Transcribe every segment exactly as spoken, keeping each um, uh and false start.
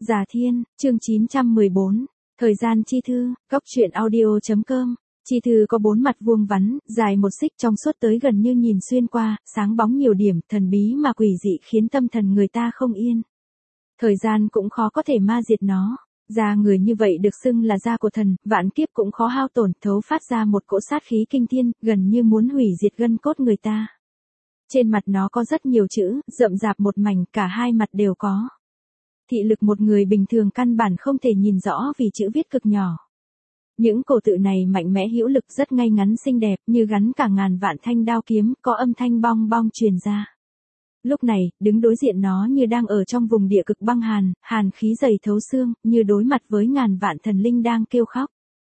Già Thiên, chương chín trăm mười bốn, thời gian chi thư, góc truyện audio.com. Chi thư có bốn mặt vuông vắn, dài một xích trong suốt tới gần như nhìn xuyên qua, sáng bóng nhiều điểm, thần bí mà quỷ dị khiến tâm thần người ta không yên. Thời gian cũng khó có thể ma diệt nó. Da người như vậy được xưng là da của thần, vạn kiếp cũng khó hao tổn, thấu phát ra một cỗ sát khí kinh thiên, gần như muốn hủy diệt gân cốt người ta. Trên mặt nó có rất nhiều chữ, rậm rạp một mảnh, cả hai mặt đều có. Thị lực một người bình thường căn bản không thể nhìn rõ vì chữ viết cực nhỏ. Những cổ tự này mạnh mẽ hữu lực, rất ngay ngắn xinh đẹp, như gắn cả ngàn vạn thanh đao kiếm, có âm thanh bong bong truyền ra. Lúc này, đứng đối diện nó như đang ở trong vùng địa cực băng hàn, hàn khí dày thấu xương, như đối mặt với ngàn vạn thần linh đang kêu khóc.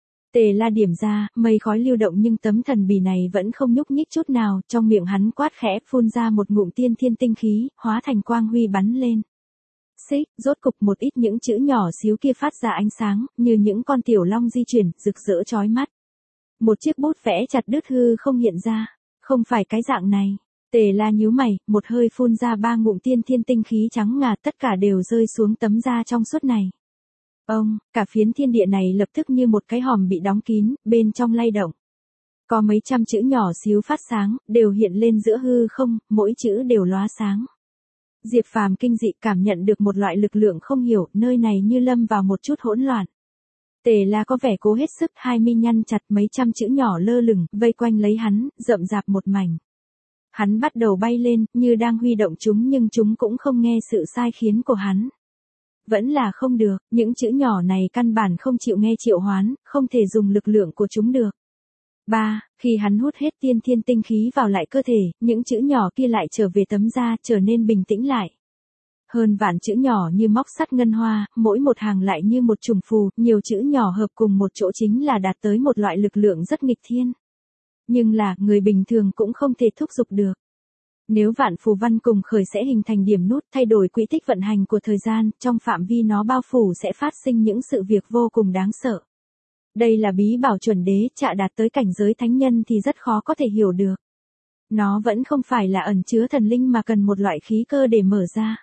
Tề La điểm ra, mây khói lưu động nhưng tấm thần bì này vẫn không nhúc nhích chút nào, trong miệng hắn quát khẽ, phun ra một ngụm tiên thiên tinh khí, hóa thành quang huy bắn lên. Xích, rốt cục một ít những chữ nhỏ xíu kia phát ra ánh sáng, như những con tiểu long di chuyển, rực rỡ chói mắt. Một chiếc bút vẽ chặt đứt hư không hiện ra, không phải cái dạng này. Tề La nhíu mày, một hơi phun ra ba ngụm tiên thiên tinh khí trắng ngà, tất cả đều rơi xuống tấm da trong suốt này. Ông, cả phiến thiên địa này lập tức như một cái hòm bị đóng kín, bên trong lay động. Có mấy trăm chữ nhỏ xíu phát sáng, đều hiện lên giữa hư không, mỗi chữ đều lóa sáng. Diệp Phàm kinh dị cảm nhận được một loại lực lượng không hiểu, nơi này như lâm vào một chút hỗn loạn. Tề La có vẻ cố hết sức, hai mi nhăn chặt, mấy trăm chữ nhỏ lơ lửng, vây quanh lấy hắn, rậm rạp một mảnh. Hắn bắt đầu bay lên, như đang huy động chúng nhưng chúng cũng không nghe sự sai khiến của hắn. Vẫn là không được, những chữ nhỏ này căn bản không chịu nghe triệu hoán, không thể dùng lực lượng của chúng được. ba. Khi hắn hút hết tiên thiên tinh khí vào lại cơ thể, những chữ nhỏ kia lại trở về tấm da, trở nên bình tĩnh lại. Hơn vạn chữ nhỏ như móc sắt ngân hoa, mỗi một hàng lại như một trùng phù, nhiều chữ nhỏ hợp cùng một chỗ chính là đạt tới một loại lực lượng rất nghịch thiên. Nhưng là, người bình thường cũng không thể thúc giục được. Nếu vạn phù văn cùng khởi sẽ hình thành điểm nút, thay đổi quỹ tích vận hành của thời gian, trong phạm vi nó bao phủ sẽ phát sinh những sự việc vô cùng đáng sợ. Đây là bí bảo chuẩn đế, chạ đạt tới cảnh giới thánh nhân thì rất khó có thể hiểu được. Nó vẫn không phải là ẩn chứa thần linh mà cần một loại khí cơ để mở ra.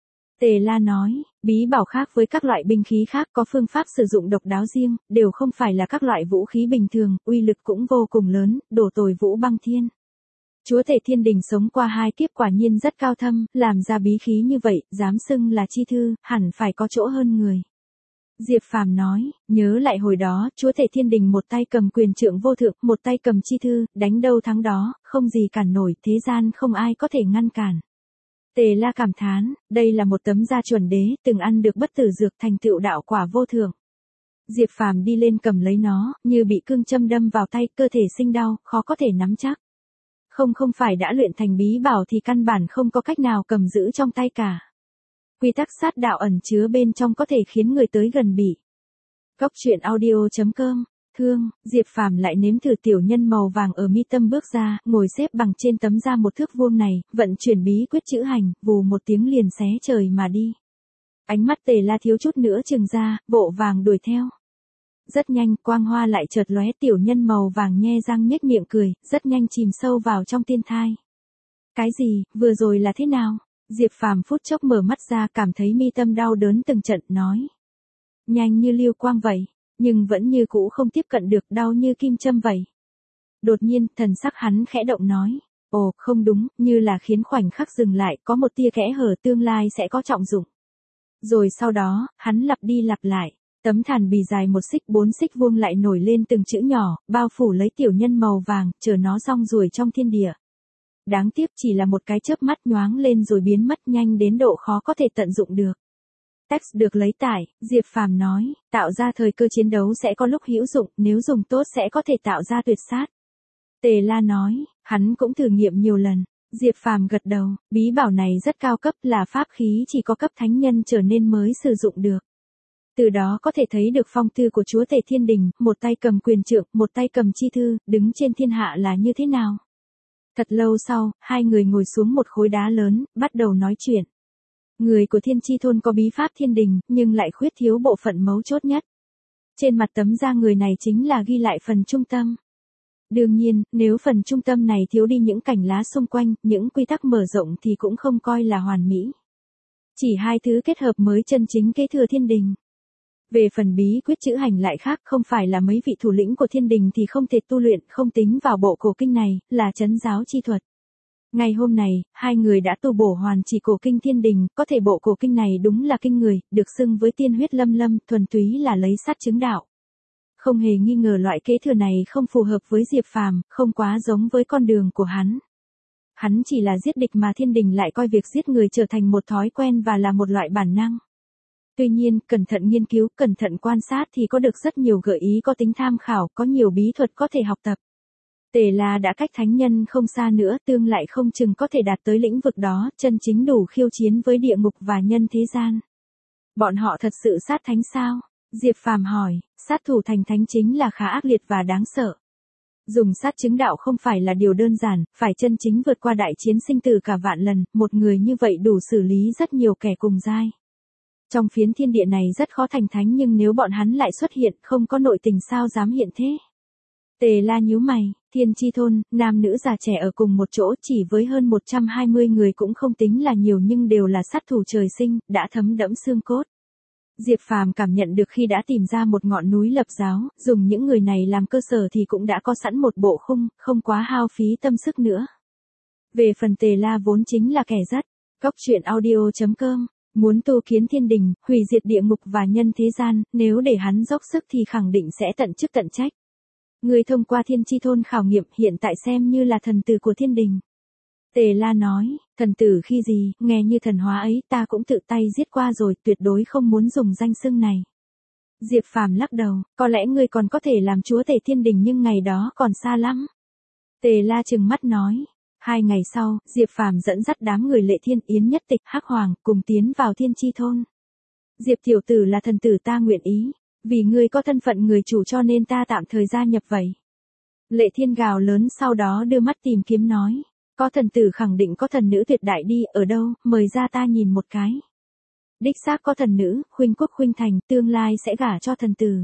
Tề La nói, bí bảo khác với các loại binh khí khác có phương pháp sử dụng độc đáo riêng, đều không phải là các loại vũ khí bình thường, uy lực cũng vô cùng lớn, đổ tồi vũ băng thiên. Chúa Tể Thiên Đình sống qua hai kiếp quả nhiên rất cao thâm, làm ra bí khí như vậy, dám xưng là chi thư, hẳn phải có chỗ hơn người. Diệp Phàm nói, nhớ lại hồi đó, Chúa Tể Thiên Đình một tay cầm quyền trượng vô thượng, một tay cầm chi thư, đánh đâu thắng đó, không gì cản nổi, thế gian không ai có thể ngăn cản. Tề La cảm thán, đây là một tấm da chuẩn đế, từng ăn được bất tử dược thành tựu đạo quả vô thượng. Diệp Phàm đi lên cầm lấy nó, như bị cương châm đâm vào tay, cơ thể sinh đau, khó có thể nắm chắc. Không không phải đã luyện thành bí bảo thì căn bản không có cách nào cầm giữ trong tay cả. Quy tắc sát đạo ẩn chứa bên trong có thể khiến người tới gần bị. Góc truyện audio.com, thương, Diệp Phàm lại nếm thử tiểu nhân màu vàng ở mi tâm bước ra, ngồi xếp bằng trên tấm da một thước vuông này, vận chuyển bí quyết chữ hành, vù một tiếng liền xé trời mà đi. Ánh mắt Tề La thiếu chút nữa trừng ra, vội vàng đuổi theo. Rất nhanh, quang hoa lại chợt lóe, tiểu nhân màu vàng nhe răng nhếch miệng cười, rất nhanh chìm sâu vào trong tiên thai. Cái gì, vừa rồi là thế nào? Diệp Phàm phút chốc mở mắt ra, cảm thấy mi tâm đau đớn từng trận, nói. Nhanh như lưu quang vậy, nhưng vẫn như cũ không tiếp cận được, đau như kim châm vậy. Đột nhiên, thần sắc hắn khẽ động nói. Ồ, không đúng, như là khiến khoảnh khắc dừng lại, có một tia kẽ hở tương lai sẽ có trọng dụng. Rồi sau đó, hắn lặp đi lặp lại. Tấm thàn bì dài một xích bốn xích vuông lại nổi lên từng chữ nhỏ, bao phủ lấy tiểu nhân màu vàng, chờ nó rong ruổi trong thiên địa. Đáng tiếc chỉ là một cái chớp mắt nhoáng lên rồi biến mất, nhanh đến độ khó có thể tận dụng được. Text được lấy tải, Diệp Phàm nói, tạo ra thời cơ chiến đấu sẽ có lúc hữu dụng, nếu dùng tốt sẽ có thể tạo ra tuyệt sát. Tề La nói, hắn cũng thử nghiệm nhiều lần. Diệp Phàm gật đầu, bí bảo này rất cao cấp, là pháp khí chỉ có cấp thánh nhân trở nên mới sử dụng được. Từ đó có thể thấy được phong tư của Chúa Tể Thiên Đình, một tay cầm quyền trượng, một tay cầm chi thư, đứng trên thiên hạ là như thế nào. Thật lâu sau, hai người ngồi xuống một khối đá lớn, bắt đầu nói chuyện. Người của Thiên Chi Thôn có bí pháp thiên đình, nhưng lại khuyết thiếu bộ phận mấu chốt nhất. Trên mặt tấm da người này chính là ghi lại phần trung tâm. Đương nhiên, nếu phần trung tâm này thiếu đi những cành lá xung quanh, những quy tắc mở rộng thì cũng không coi là hoàn mỹ. Chỉ hai thứ kết hợp mới chân chính kế thừa thiên đình. Về phần bí quyết chữ hành lại khác, không phải là mấy vị thủ lĩnh của thiên đình thì không thể tu luyện, không tính vào bộ cổ kinh này, là trấn giáo chi thuật. Ngày hôm này, hai người đã tu bổ hoàn chỉ cổ kinh thiên đình, có thể bộ cổ kinh này đúng là kinh người, được xưng với tiên huyết lâm lâm, thuần túy là lấy sát chứng đạo. Không hề nghi ngờ loại kế thừa này không phù hợp với Diệp Phàm, không quá giống với con đường của hắn. Hắn chỉ là giết địch mà thiên đình lại coi việc giết người trở thành một thói quen và là một loại bản năng. Tuy nhiên, cẩn thận nghiên cứu, cẩn thận quan sát thì có được rất nhiều gợi ý có tính tham khảo, có nhiều bí thuật có thể học tập. Tề La đã cách thánh nhân không xa nữa, tương lại không chừng có thể đạt tới lĩnh vực đó, chân chính đủ khiêu chiến với địa ngục và nhân thế gian. Bọn họ thật sự sát thánh sao? Diệp Phàm hỏi, sát thủ thành thánh chính là khá ác liệt và đáng sợ. Dùng sát chứng đạo không phải là điều đơn giản, phải chân chính vượt qua đại chiến sinh tử cả vạn lần, một người như vậy đủ xử lý rất nhiều kẻ cùng giai. Trong phiến thiên địa này rất khó thành thánh, nhưng nếu bọn hắn lại xuất hiện, không có nội tình sao dám hiện thế. Tề La nhíu mày, Thiên Chi Thôn, nam nữ già trẻ ở cùng một chỗ, chỉ với hơn một trăm hai mươi người cũng không tính là nhiều, nhưng đều là sát thủ trời sinh, đã thấm đẫm xương cốt. Diệp Phàm cảm nhận được khi đã tìm ra một ngọn núi lập giáo, dùng những người này làm cơ sở thì cũng đã có sẵn một bộ khung, không quá hao phí tâm sức nữa. Về phần Tề La vốn chính là kẻ dắt. Cóc truyện audio chấm com, muốn tu kiến thiên đình, hủy diệt địa ngục và nhân thế gian, nếu để hắn dốc sức thì khẳng định sẽ tận chức tận trách. Người thông qua Thiên Chi Thôn khảo nghiệm, hiện tại xem như là thần tử của thiên đình. Tề La nói, thần tử khi gì, nghe như thần hóa ấy, ta cũng tự tay giết qua rồi, tuyệt đối không muốn dùng danh xưng này. Diệp Phàm lắc đầu, có lẽ ngươi còn có thể làm chúa tể thiên đình nhưng ngày đó còn xa lắm. Tề La trừng mắt nói. Hai ngày sau, Diệp Phàm dẫn dắt đám người Lệ Thiên, Yến Nhất Tịch, Hắc Hoàng cùng tiến vào Thiên Chi Thôn. Diệp tiểu tử là thần tử ta nguyện ý, vì ngươi có thân phận người chủ cho nên ta tạm thời gia nhập vậy. Lệ Thiên gào lớn, sau đó đưa mắt tìm kiếm nói. Có thần tử khẳng định có thần nữ tuyệt đại đi, ở đâu, mời ra ta nhìn một cái. Đích xác có thần nữ, khuynh quốc khuynh thành, tương lai sẽ gả cho thần tử.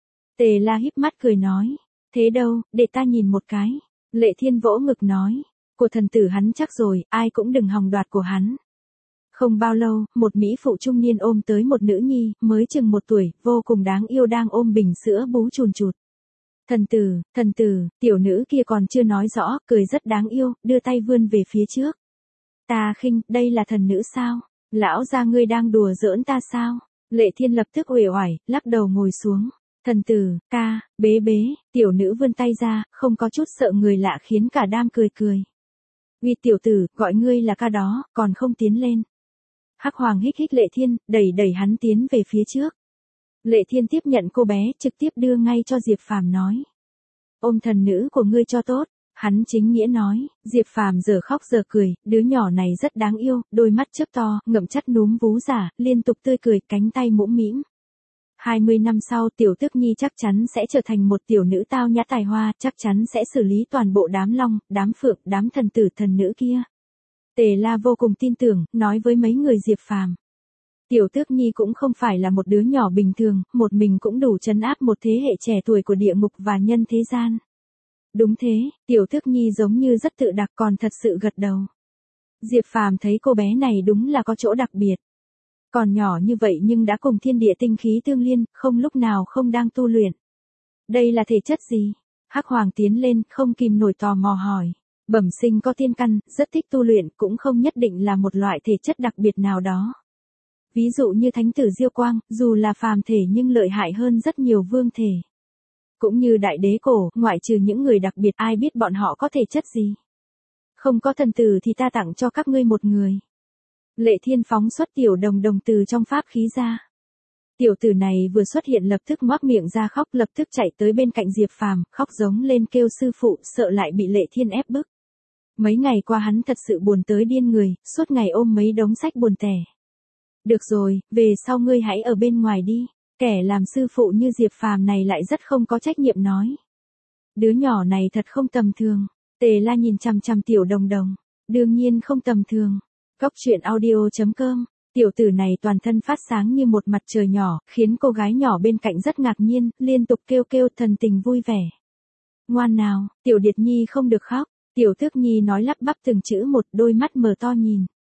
Tề La híp mắt cười nói. Thế đâu, để ta nhìn một cái. Lệ Thiên vỗ ngực nói. Của thần tử hắn chắc rồi, ai cũng đừng hòng đoạt của hắn. Không bao lâu, một mỹ phụ trung niên ôm tới một nữ nhi, mới chừng một tuổi, vô cùng đáng yêu đang ôm bình sữa bú chùn chụt. Thần tử, thần tử, tiểu nữ kia còn chưa nói rõ, cười rất đáng yêu, đưa tay vươn về phía trước. Ta khinh, đây là thần nữ sao? Lão gia ngươi đang đùa giỡn ta sao? Lệ Thiên lập tức uể oải, lắc đầu ngồi xuống. Thần tử, ca, bế bế, tiểu nữ vươn tay ra, không có chút sợ người lạ khiến cả đám cười cười. Uy tiểu tử, gọi ngươi là ca đó, còn không tiến lên. Hắc Hoàng hích hích Lệ Thiên, đẩy đẩy hắn tiến về phía trước. Lệ Thiên tiếp nhận cô bé, trực tiếp đưa ngay cho Diệp Phàm nói. Ôm thần nữ của ngươi cho tốt, hắn chính nghĩa nói. Diệp Phàm giờ khóc giờ cười, đứa nhỏ này rất đáng yêu, đôi mắt chớp to, ngậm chắt núm vú giả, liên tục tươi cười, cánh tay mũm mĩm. hai mươi năm sau tiểu tước nhi chắc chắn sẽ trở thành một tiểu nữ tao nhã tài hoa, chắc chắn sẽ xử lý toàn bộ đám long, đám phượng, đám thần tử thần nữ kia. Tề La vô cùng tin tưởng, nói với mấy người Diệp Phàm. Tiểu tước nhi cũng không phải là một đứa nhỏ bình thường, một mình cũng đủ trấn áp một thế hệ trẻ tuổi của địa ngục và nhân thế gian. Đúng thế, tiểu tước nhi giống như rất tự đặc, còn thật sự gật đầu. Diệp Phàm thấy cô bé này đúng là có chỗ đặc biệt. Còn nhỏ như vậy nhưng đã cùng thiên địa tinh khí tương liên, không lúc nào không đang tu luyện. Đây là thể chất gì? Hắc Hoàng tiến lên, không kìm nổi tò mò hỏi. Bẩm sinh có tiên căn, rất thích tu luyện, cũng không nhất định là một loại thể chất đặc biệt nào đó. Ví dụ như thánh tử Diêu Quang, dù là phàm thể nhưng lợi hại hơn rất nhiều vương thể. Cũng như đại đế cổ, ngoại trừ những người đặc biệt, ai biết bọn họ có thể chất gì. Không có thần tử thì ta tặng cho các ngươi một người. Lệ Thiên phóng xuất tiểu đồng đồng từ trong pháp khí ra. Tiểu tử này vừa xuất hiện lập tức ngoác miệng ra khóc, lập tức chạy tới bên cạnh Diệp Phàm, khóc giống lên kêu sư phụ, sợ lại bị Lệ Thiên ép bức. Mấy ngày qua hắn thật sự buồn tới điên người, suốt ngày ôm mấy đống sách buồn tẻ. Được rồi, về sau ngươi hãy ở bên ngoài đi. Kẻ làm sư phụ như Diệp Phàm này lại rất không có trách nhiệm nói. Đứa nhỏ này thật không tầm thường. Tề La nhìn chằm chằm tiểu đồng đồng. Đương nhiên không tầm thường. Cóc truyện audio chấm com. Tiểu tử này toàn thân phát sáng như một mặt trời nhỏ, khiến cô gái nhỏ bên cạnh rất ngạc nhiên, liên tục kêu kêu thần tình vui vẻ. Ngoan nào, tiểu điệt nhi không được khóc. Tiểu tước nhi nói lắp bắp từng chữ một, đôi mắt mở to nhìn.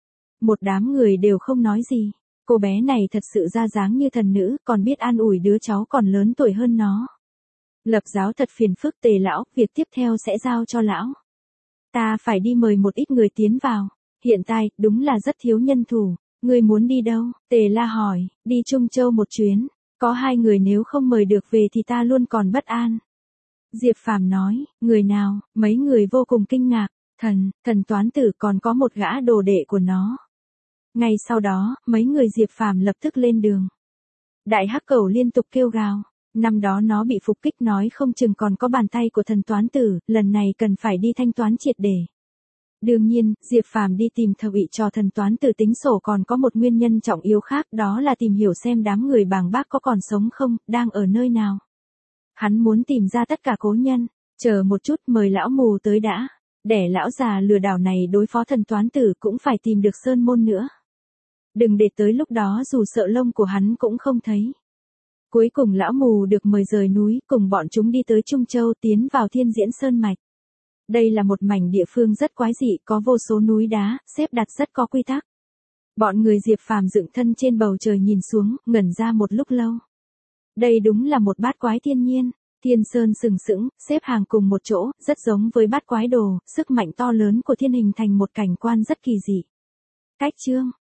Một đám người đều không nói gì. Cô bé này thật sự ra dáng như thần nữ, còn biết an ủi đứa cháu còn lớn tuổi hơn nó. Lập giáo thật phiền phức Tề lão, việc tiếp theo sẽ giao cho lão. Ta phải đi mời một ít người tiến vào. Hiện tại, đúng là rất thiếu nhân thủ. Ngươi muốn đi đâu? Tề La hỏi, đi Trung Châu một chuyến. Có hai người nếu không mời được về thì ta luôn còn bất an. Diệp Phàm nói, người nào? Mấy người vô cùng kinh ngạc. Thần, thần toán tử còn có một gã đồ đệ của nó. Ngay sau đó, mấy người Diệp Phàm lập tức lên đường. Đại hắc cẩu liên tục kêu gào. Năm đó nó bị phục kích nói không chừng còn có bàn tay của thần toán tử, lần này cần phải đi thanh toán triệt để. Đương nhiên, Diệp Phàm đi tìm thợ ủy cho thần toán tử tính sổ còn có một nguyên nhân trọng yếu khác, đó là tìm hiểu xem đám người bàng bác có còn sống không, đang ở nơi nào. Hắn muốn tìm ra tất cả cố nhân. Chờ một chút, mời lão mù tới đã. Để lão già lừa đảo này đối phó thần toán tử cũng phải tìm được sơn môn nữa. Đừng để tới lúc đó dù sợ lông của hắn cũng không thấy. Cuối cùng lão mù được mời rời núi, cùng bọn chúng đi tới Trung Châu, tiến vào Thiên Diễn Sơn Mạch. Đây là một mảnh địa phương rất quái dị, có vô số núi đá, xếp đặt rất có quy tắc. Bọn người Diệp Phàm dựng thân trên bầu trời nhìn xuống, ngẩn ra một lúc lâu. Đây đúng là một bát quái thiên nhiên. Thiên sơn sừng sững, xếp hàng cùng một chỗ, rất giống với bát quái đồ, sức mạnh to lớn của thiên hình thành một cảnh quan rất kỳ dị. Cách chương